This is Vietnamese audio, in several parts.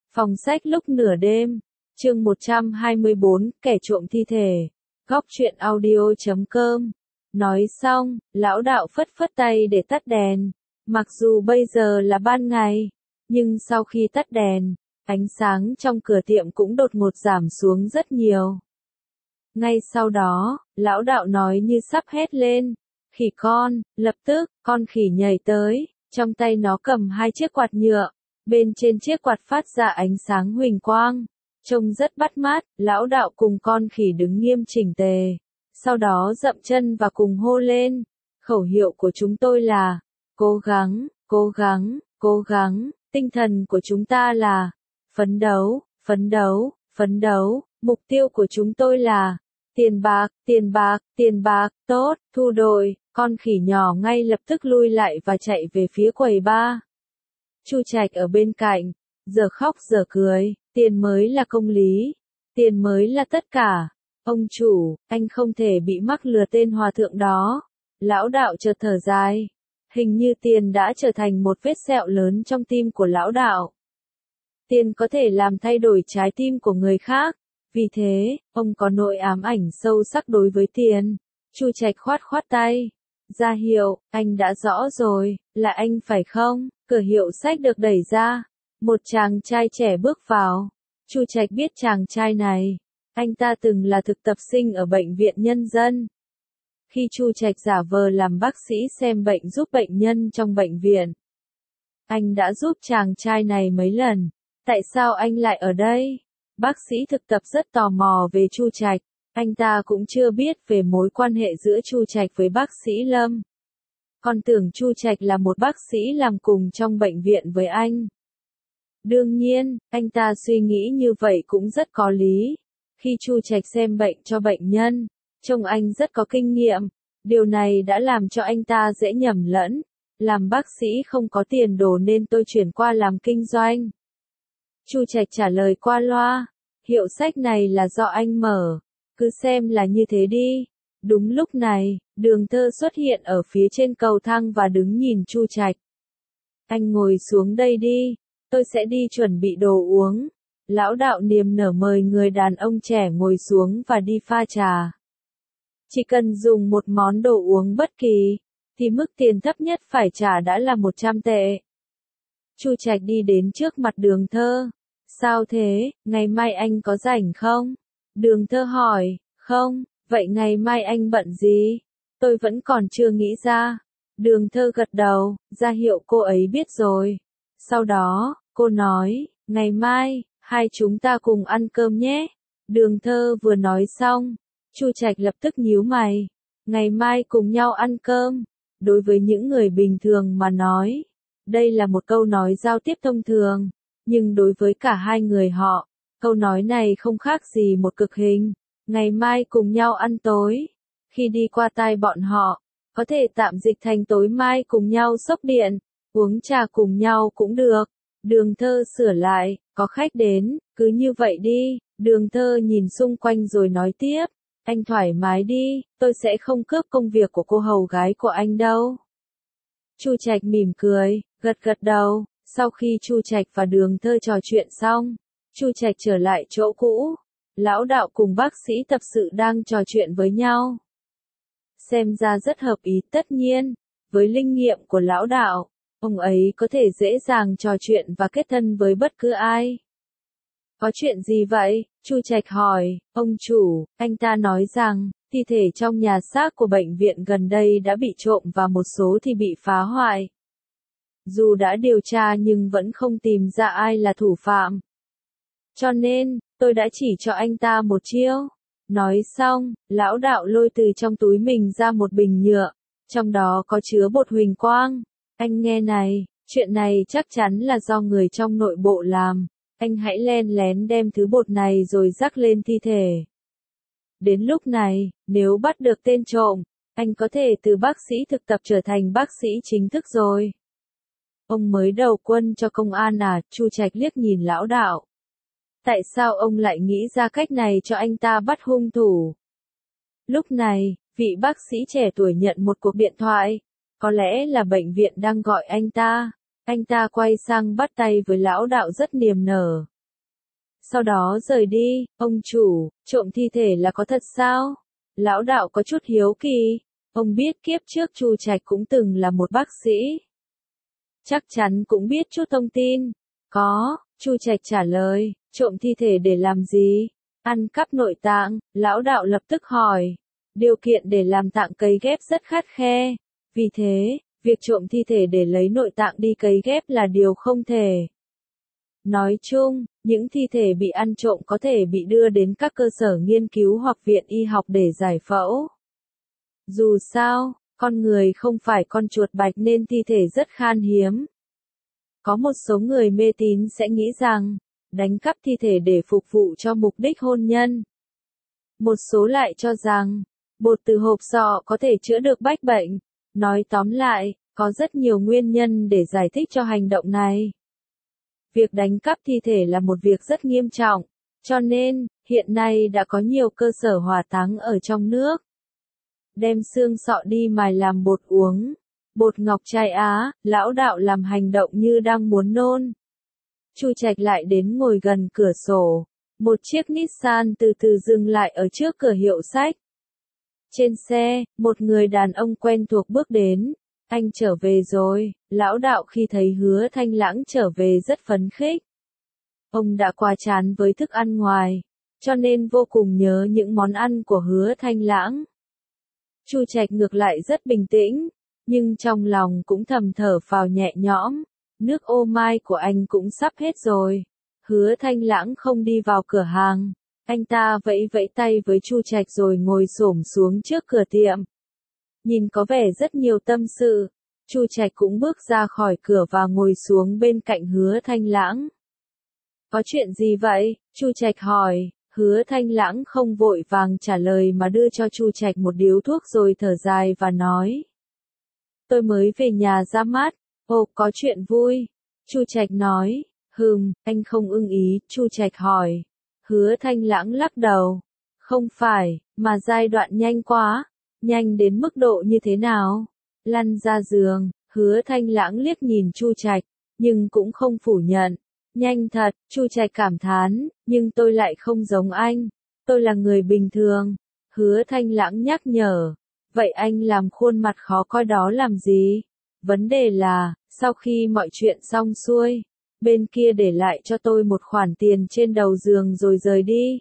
Phòng sách lúc nửa đêm, chương 124, kẻ trộm thi thể. Góc truyện audio.com. Nói xong, lão đạo phất phất tay để tắt đèn. Mặc dù bây giờ là ban ngày, nhưng sau khi tắt đèn, ánh sáng trong cửa tiệm cũng đột ngột giảm xuống rất nhiều. Ngay sau đó, lão đạo nói như sắp hét lên. Khỉ con, lập tức, con khỉ nhảy tới, trong tay nó cầm hai chiếc quạt nhựa. Bên trên chiếc quạt phát ra ánh sáng huỳnh quang, trông rất bắt mắt. Lão đạo cùng con khỉ đứng nghiêm chỉnh tề, sau đó dậm chân và cùng hô lên. Khẩu hiệu của chúng tôi là, cố gắng, cố gắng, cố gắng. Tinh thần của chúng ta là, phấn đấu, phấn đấu, phấn đấu. Mục tiêu của chúng tôi là, tiền bạc, tiền bạc, tiền bạc. Tốt, thu đội. Con khỉ nhỏ ngay lập tức lui lại và chạy về phía quầy bar. Chu Trạch ở bên cạnh, giờ khóc giờ cười, tiền mới là công lý, tiền mới là tất cả. Ông chủ, anh không thể bị mắc lừa tên hòa thượng đó. Lão đạo chợt thở dài, hình như tiền đã trở thành một vết sẹo lớn trong tim của lão đạo. Tiền có thể làm thay đổi trái tim của người khác, vì thế, ông có nỗi ám ảnh sâu sắc đối với tiền. Chu Trạch khoát khoát tay, ra hiệu, anh đã rõ rồi, là anh phải không? Cửa hiệu sách được đẩy ra, một chàng trai trẻ bước vào. Chu Trạch biết chàng trai này, anh ta từng là thực tập sinh ở bệnh viện nhân dân. Khi Chu Trạch giả vờ làm bác sĩ xem bệnh giúp bệnh nhân trong bệnh viện, anh đã giúp chàng trai này mấy lần. Tại sao anh lại ở đây? Bác sĩ thực tập rất tò mò về Chu Trạch, anh ta cũng chưa biết về mối quan hệ giữa Chu Trạch với bác sĩ Lâm. Còn tưởng Chu Trạch là một bác sĩ làm cùng trong bệnh viện với anh. Đương nhiên, anh ta suy nghĩ như vậy cũng rất có lý. Khi Chu Trạch xem bệnh cho bệnh nhân, trông anh rất có kinh nghiệm. Điều này đã làm cho anh ta dễ nhầm lẫn. Làm bác sĩ không có tiền đồ nên tôi chuyển qua làm kinh doanh. Chu Trạch trả lời qua loa, hiệu sách này là do anh mở, cứ xem là như thế đi. Đúng lúc này, Đường Thơ xuất hiện ở phía trên cầu thang và đứng nhìn Chu Trạch. Anh ngồi xuống đây đi, tôi sẽ đi chuẩn bị đồ uống. Lão đạo niềm nở mời người đàn ông trẻ ngồi xuống và đi pha trà. Chỉ cần dùng một món đồ uống bất kỳ, thì mức tiền thấp nhất phải trả đã là 100 tệ. Chu Trạch đi đến trước mặt Đường Thơ. Sao thế, ngày mai anh có rảnh không? Đường Thơ hỏi, không. Vậy ngày mai anh bận gì? Tôi vẫn còn chưa nghĩ ra. Đường Thơ gật đầu, ra hiệu cô ấy biết rồi. Sau đó, cô nói, ngày mai, hai chúng ta cùng ăn cơm nhé. Đường Thơ vừa nói xong, Chu Trạch lập tức nhíu mày. Ngày mai cùng nhau ăn cơm. Đối với những người bình thường mà nói, đây là một câu nói giao tiếp thông thường. Nhưng đối với cả hai người họ, câu nói này không khác gì một cực hình. Ngày mai cùng nhau ăn tối. Khi đi qua tai bọn họ, có thể tạm dịch thành tối mai cùng nhau xốc điện, uống trà cùng nhau cũng được. Đường Thơ sửa lại, có khách đến, cứ như vậy đi. Đường Thơ nhìn xung quanh rồi nói tiếp, anh thoải mái đi, tôi sẽ không cướp công việc của cô hầu gái của anh đâu. Chu Trạch mỉm cười, gật gật đầu. Sau khi Chu Trạch và Đường Thơ trò chuyện xong, Chu Trạch trở lại chỗ cũ. Lão đạo cùng bác sĩ tập sự đang trò chuyện với nhau. Xem ra rất hợp ý. Tất nhiên, với linh nghiệm của lão đạo, ông ấy có thể dễ dàng trò chuyện và kết thân với bất cứ ai. Có chuyện gì vậy? Chu Trạch hỏi. Ông chủ, anh ta nói rằng, thi thể trong nhà xác của bệnh viện gần đây đã bị trộm và một số thì bị phá hoại. Dù đã điều tra nhưng vẫn không tìm ra ai là thủ phạm. Cho nên, tôi đã chỉ cho anh ta một chiêu. Nói xong, lão đạo lôi từ trong túi mình ra một bình nhựa, trong đó có chứa bột huỳnh quang. Anh nghe này, chuyện này chắc chắn là do người trong nội bộ làm. Anh hãy len lén đem thứ bột này rồi rắc lên thi thể. Đến lúc này, nếu bắt được tên trộm, anh có thể từ bác sĩ thực tập trở thành bác sĩ chính thức rồi. Ông mới đầu quân cho công an à? Chu Trạch liếc nhìn lão đạo. Tại sao ông lại nghĩ ra cách này cho anh ta bắt hung thủ? Lúc này, vị bác sĩ trẻ tuổi nhận một cuộc điện thoại. Có lẽ là bệnh viện đang gọi anh ta. Anh ta quay sang bắt tay với lão đạo rất niềm nở. sau đó rời đi. Ông chủ, trộm thi thể là có thật sao? Lão đạo có chút hiếu kỳ. Ông biết kiếp trước Chu Trạch cũng từng là một bác sĩ. Chắc chắn cũng biết chút thông tin. Có, Chu Trạch trả lời, trộm thi thể để làm gì? Ăn cắp nội tạng, lão đạo lập tức hỏi. Điều kiện để làm tạng cấy ghép rất khắt khe. Vì thế, việc trộm thi thể để lấy nội tạng đi cấy ghép là điều không thể. Nói chung, những thi thể bị ăn trộm có thể bị đưa đến các cơ sở nghiên cứu hoặc viện y học để giải phẫu. Dù sao, con người không phải con chuột bạch nên thi thể rất khan hiếm. Có một số người mê tín sẽ nghĩ rằng, đánh cắp thi thể để phục vụ cho mục đích hôn nhân. Một số lại cho rằng, bột từ hộp sọ có thể chữa được bách bệnh. Nói tóm lại, có rất nhiều nguyên nhân để giải thích cho hành động này. Việc đánh cắp thi thể là một việc rất nghiêm trọng, cho nên, hiện nay đã có nhiều cơ sở hỏa táng ở trong nước. Đem xương sọ đi mài làm bột uống. Bột ngọc trai Á, lão đạo làm hành động như đang muốn nôn. Chu Trạch lại đến ngồi gần cửa sổ. Một chiếc Nissan từ từ dừng lại ở trước cửa hiệu sách. Trên xe, một người đàn ông quen thuộc bước đến. Anh trở về rồi, lão đạo khi thấy Hứa Thanh Lãng trở về rất phấn khích. Ông đã quá chán với thức ăn ngoài, cho nên vô cùng nhớ những món ăn của Hứa Thanh Lãng. Chu Trạch ngược lại rất bình tĩnh, nhưng trong lòng cũng thầm thở phào nhẹ nhõm. Nước ô mai của anh cũng sắp hết rồi. Hứa Thanh Lãng không đi vào cửa hàng. Anh ta vẫy vẫy tay với Chu Trạch rồi ngồi xổm xuống trước cửa tiệm. Nhìn có vẻ rất nhiều tâm sự. Chu Trạch cũng bước ra khỏi cửa và ngồi xuống bên cạnh Hứa Thanh Lãng. Có chuyện gì vậy? Chu Trạch hỏi. Hứa Thanh Lãng không vội vàng trả lời mà đưa cho Chu Trạch một điếu thuốc rồi thở dài và nói. Tôi mới về nhà ra mắt. Ồ, có chuyện vui. Chu Trạch nói. Anh không ưng ý. Chu Trạch hỏi. Hứa Thanh Lãng lắc đầu. Không phải, mà giai đoạn nhanh quá. Nhanh đến mức độ như thế nào? Lăn ra giường. Hứa Thanh Lãng liếc nhìn Chu Trạch, nhưng cũng không phủ nhận. Nhanh thật, Chu Trạch cảm thán, nhưng tôi lại không giống anh. Tôi là người bình thường. Hứa Thanh Lãng nhắc nhở. Vậy anh làm khuôn mặt khó coi đó làm gì? Vấn đề là, sau khi mọi chuyện xong xuôi, bên kia để lại cho tôi một khoản tiền trên đầu giường rồi rời đi.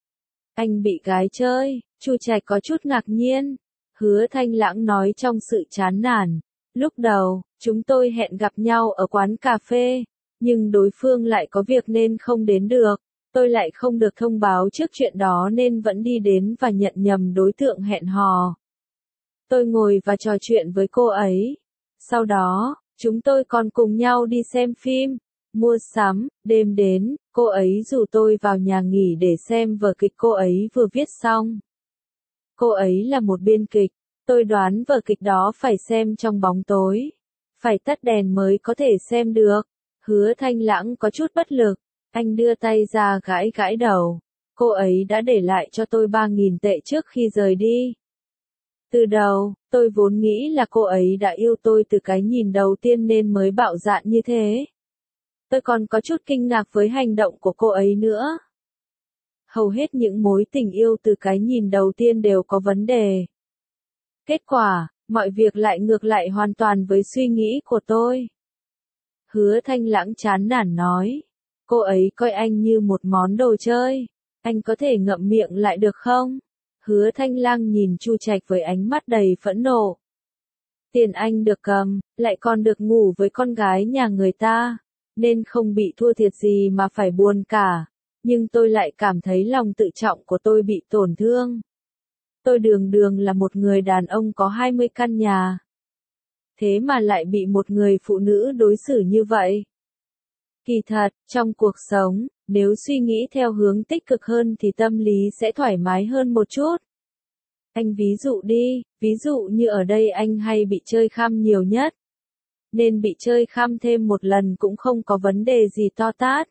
Anh bị gái chơi, Chu Trạch có chút ngạc nhiên. Hứa Thanh Lãng nói trong sự chán nản. Lúc đầu, chúng tôi hẹn gặp nhau ở quán cà phê, nhưng đối phương lại có việc nên không đến được. Tôi lại không được thông báo trước chuyện đó nên vẫn đi đến và nhận nhầm đối tượng hẹn hò. Tôi ngồi và trò chuyện với cô ấy. Sau đó, chúng tôi còn cùng nhau đi xem phim, mua sắm. Đêm đến, cô ấy rủ tôi vào nhà nghỉ để xem vở kịch cô ấy vừa viết xong. Cô ấy là một biên kịch. Tôi đoán vở kịch đó phải xem trong bóng tối. Phải tắt đèn mới có thể xem được. Hứa Thanh Lãng có chút bất lực. Anh đưa tay ra gãi gãi đầu. Cô ấy đã để lại cho tôi 3.000 tệ trước khi rời đi. Từ đầu, tôi vốn nghĩ là cô ấy đã yêu tôi từ cái nhìn đầu tiên nên mới bạo dạn như thế. Tôi còn có chút kinh ngạc với hành động của cô ấy nữa. Hầu hết những mối tình yêu từ cái nhìn đầu tiên đều có vấn đề. Kết quả, mọi việc lại ngược lại hoàn toàn với suy nghĩ của tôi. Hứa Thanh Lãng chán nản nói. Cô ấy coi anh như một món đồ chơi. Anh có thể ngậm miệng lại được không? Hứa Thanh Lãng nhìn Chu Trạch với ánh mắt đầy phẫn nộ. Tiền anh được cầm, lại còn được ngủ với con gái nhà người ta, nên không bị thua thiệt gì mà phải buồn cả. Nhưng tôi lại cảm thấy lòng tự trọng của tôi bị tổn thương. Tôi đường đường là một người đàn ông có 20 căn nhà. Thế mà lại bị một người phụ nữ đối xử như vậy. Kỳ thật, trong cuộc sống, nếu suy nghĩ theo hướng tích cực hơn thì tâm lý sẽ thoải mái hơn một chút. Anh ví dụ đi, ví dụ như ở đây anh hay bị chơi khăm nhiều nhất. Nên bị chơi khăm thêm một lần cũng không có vấn đề gì to tát.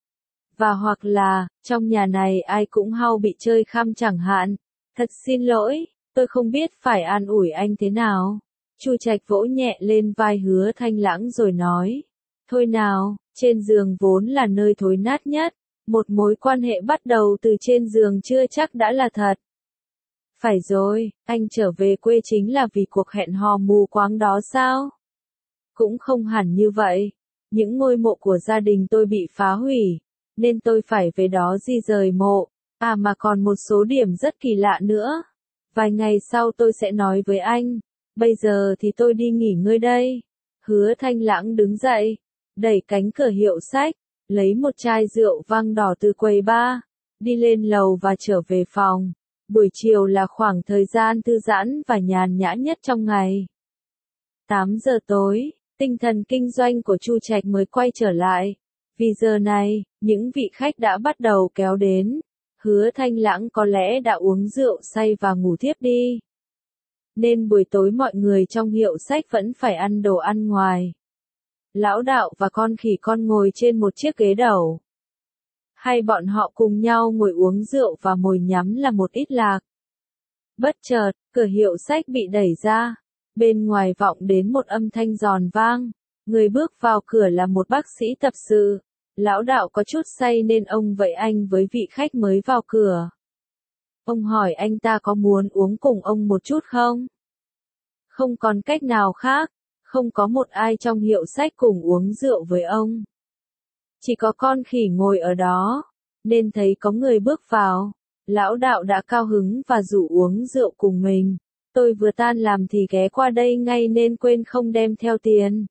Và hoặc là, trong nhà này ai cũng hao bị chơi khăm chẳng hạn. Thật xin lỗi, tôi không biết phải an ủi anh thế nào. Chu Trạch vỗ nhẹ lên vai Hứa Thanh Lãng rồi nói. Thôi nào, trên giường vốn là nơi thối nát nhất. Một mối quan hệ bắt đầu từ trên giường chưa chắc đã là thật. Phải rồi, anh trở về quê chính là vì cuộc hẹn hò mù quáng đó sao? Cũng không hẳn như vậy. Những ngôi mộ của gia đình tôi bị phá hủy, nên tôi phải về đó di rời mộ. À mà còn một số điểm rất kỳ lạ nữa. Vài ngày sau tôi sẽ nói với anh. Bây giờ thì tôi đi nghỉ ngơi đây. Hứa Thanh Lãng đứng dậy, đẩy cánh cửa hiệu sách, lấy một chai rượu vang đỏ từ quầy bar, đi lên lầu và trở về phòng. Buổi chiều là khoảng thời gian thư giãn và nhàn nhã nhất trong ngày. 8 giờ tối, tinh thần kinh doanh của Chu Trạch mới quay trở lại. Vì giờ này, những vị khách đã bắt đầu kéo đến. Hứa Thanh Lãng có lẽ đã uống rượu say và ngủ thiếp đi. Nên buổi tối mọi người trong hiệu sách vẫn phải ăn đồ ăn ngoài. Lão Đạo và con khỉ con ngồi trên một chiếc ghế đầu. Hai bọn họ cùng nhau ngồi uống rượu và mồi nhắm là một ít lạc. Bất chợt, cửa hiệu sách bị đẩy ra. Bên ngoài vọng đến một âm thanh giòn vang. Người bước vào cửa là một bác sĩ tập sự. Lão Đạo có chút say nên ông vẫy anh với vị khách mới vào cửa. Ông hỏi anh ta có muốn uống cùng ông một chút không? Không còn cách nào khác. Không có một ai trong hiệu sách cùng uống rượu với ông. Chỉ có con khỉ ngồi ở đó. Nên thấy có người bước vào. Lão Đạo đã cao hứng và rủ uống rượu cùng mình. Tôi vừa tan làm thì ghé qua đây ngay nên quên không đem theo tiền.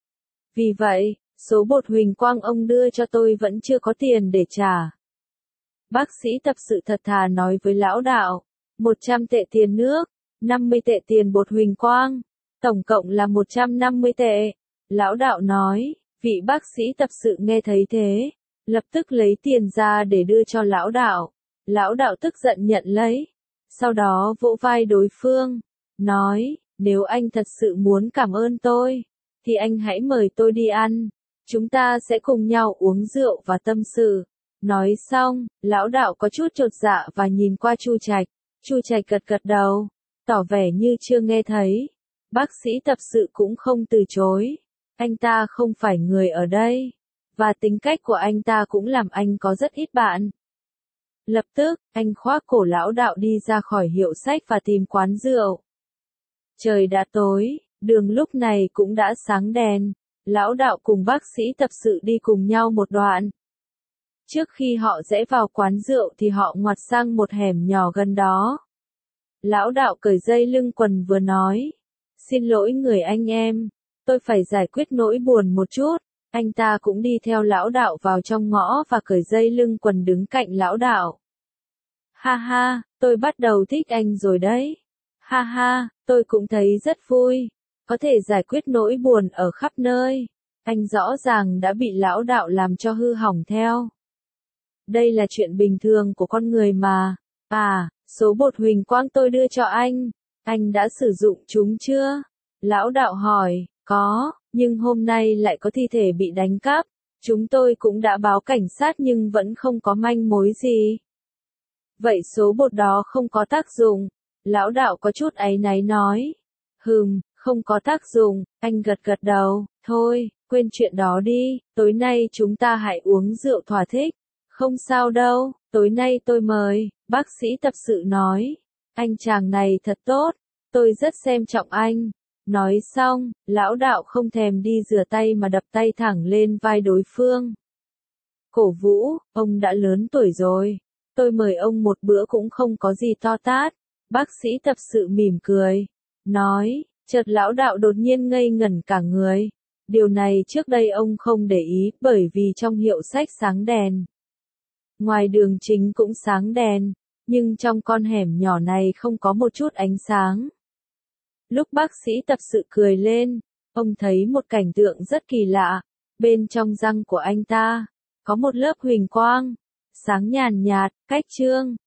Vì vậy, số bột huỳnh quang ông đưa cho tôi vẫn chưa có tiền để trả. Bác sĩ tập sự thật thà nói với Lão Đạo. 100 tệ tiền nước, 50 tệ tiền bột huỳnh quang. Tổng cộng là 150 tệ. Lão Đạo nói, vị bác sĩ tập sự nghe thấy thế. Lập tức lấy tiền ra để đưa cho Lão Đạo. Lão Đạo tức giận nhận lấy. Sau đó vỗ vai đối phương. Nói, nếu anh thật sự muốn cảm ơn tôi, thì anh hãy mời tôi đi ăn. Chúng ta sẽ cùng nhau uống rượu và tâm sự. Nói xong, Lão Đạo có chút chột dạ và nhìn qua Chu Trạch. Chu Trạch gật gật đầu, tỏ vẻ như chưa nghe thấy. Bác sĩ tập sự cũng không từ chối. Anh ta không phải người ở đây. Và tính cách của anh ta cũng làm anh có rất ít bạn. Lập tức, anh khoác cổ Lão Đạo đi ra khỏi hiệu sách và tìm quán rượu. Trời đã tối, đường lúc này cũng đã sáng đèn. Lão Đạo cùng bác sĩ tập sự đi cùng nhau một đoạn. Trước khi họ rẽ vào quán rượu thì họ ngoặt sang một hẻm nhỏ gần đó. Lão Đạo cởi dây lưng quần vừa nói. Xin lỗi người anh em, tôi phải giải quyết nỗi buồn một chút. Anh ta cũng đi theo Lão Đạo vào trong ngõ và cởi dây lưng quần đứng cạnh Lão Đạo. Ha ha, tôi bắt đầu thích anh rồi đấy. Ha ha, tôi cũng thấy rất vui. Có thể giải quyết nỗi buồn ở khắp nơi. Anh rõ ràng đã bị Lão Đạo làm cho hư hỏng theo. Đây là chuyện bình thường của con người mà. À, số bột huỳnh quang tôi đưa cho anh đã sử dụng chúng chưa? Lão Đạo hỏi, có, nhưng hôm nay lại có thi thể bị đánh cắp. Chúng tôi cũng đã báo cảnh sát nhưng vẫn không có manh mối gì. Vậy số bột đó không có tác dụng. Lão Đạo có chút áy náy nói. Không có tác dụng, anh gật gật đầu. Thôi, quên chuyện đó đi, tối nay chúng ta hãy uống rượu thỏa thích. Không sao đâu, tối nay tôi mời, bác sĩ tập sự nói. Anh chàng này thật tốt, tôi rất xem trọng anh. Nói xong, Lão Đạo không thèm đi rửa tay mà đập tay thẳng lên vai đối phương. Cổ Vũ, ông đã lớn tuổi rồi. Tôi mời ông một bữa cũng không có gì to tát. Bác sĩ tập sự mỉm cười. Nói, chợt Lão Đạo đột nhiên ngây ngẩn cả người. Điều này trước đây ông không để ý bởi vì trong hiệu sách sáng đèn. Ngoài đường chính cũng sáng đèn, nhưng trong con hẻm nhỏ này không có một chút ánh sáng. Lúc bác sĩ tập sự cười lên, ông thấy một cảnh tượng rất kỳ lạ. Bên trong răng của anh ta, có một lớp huỳnh quang, sáng nhàn nhạt, cách trương.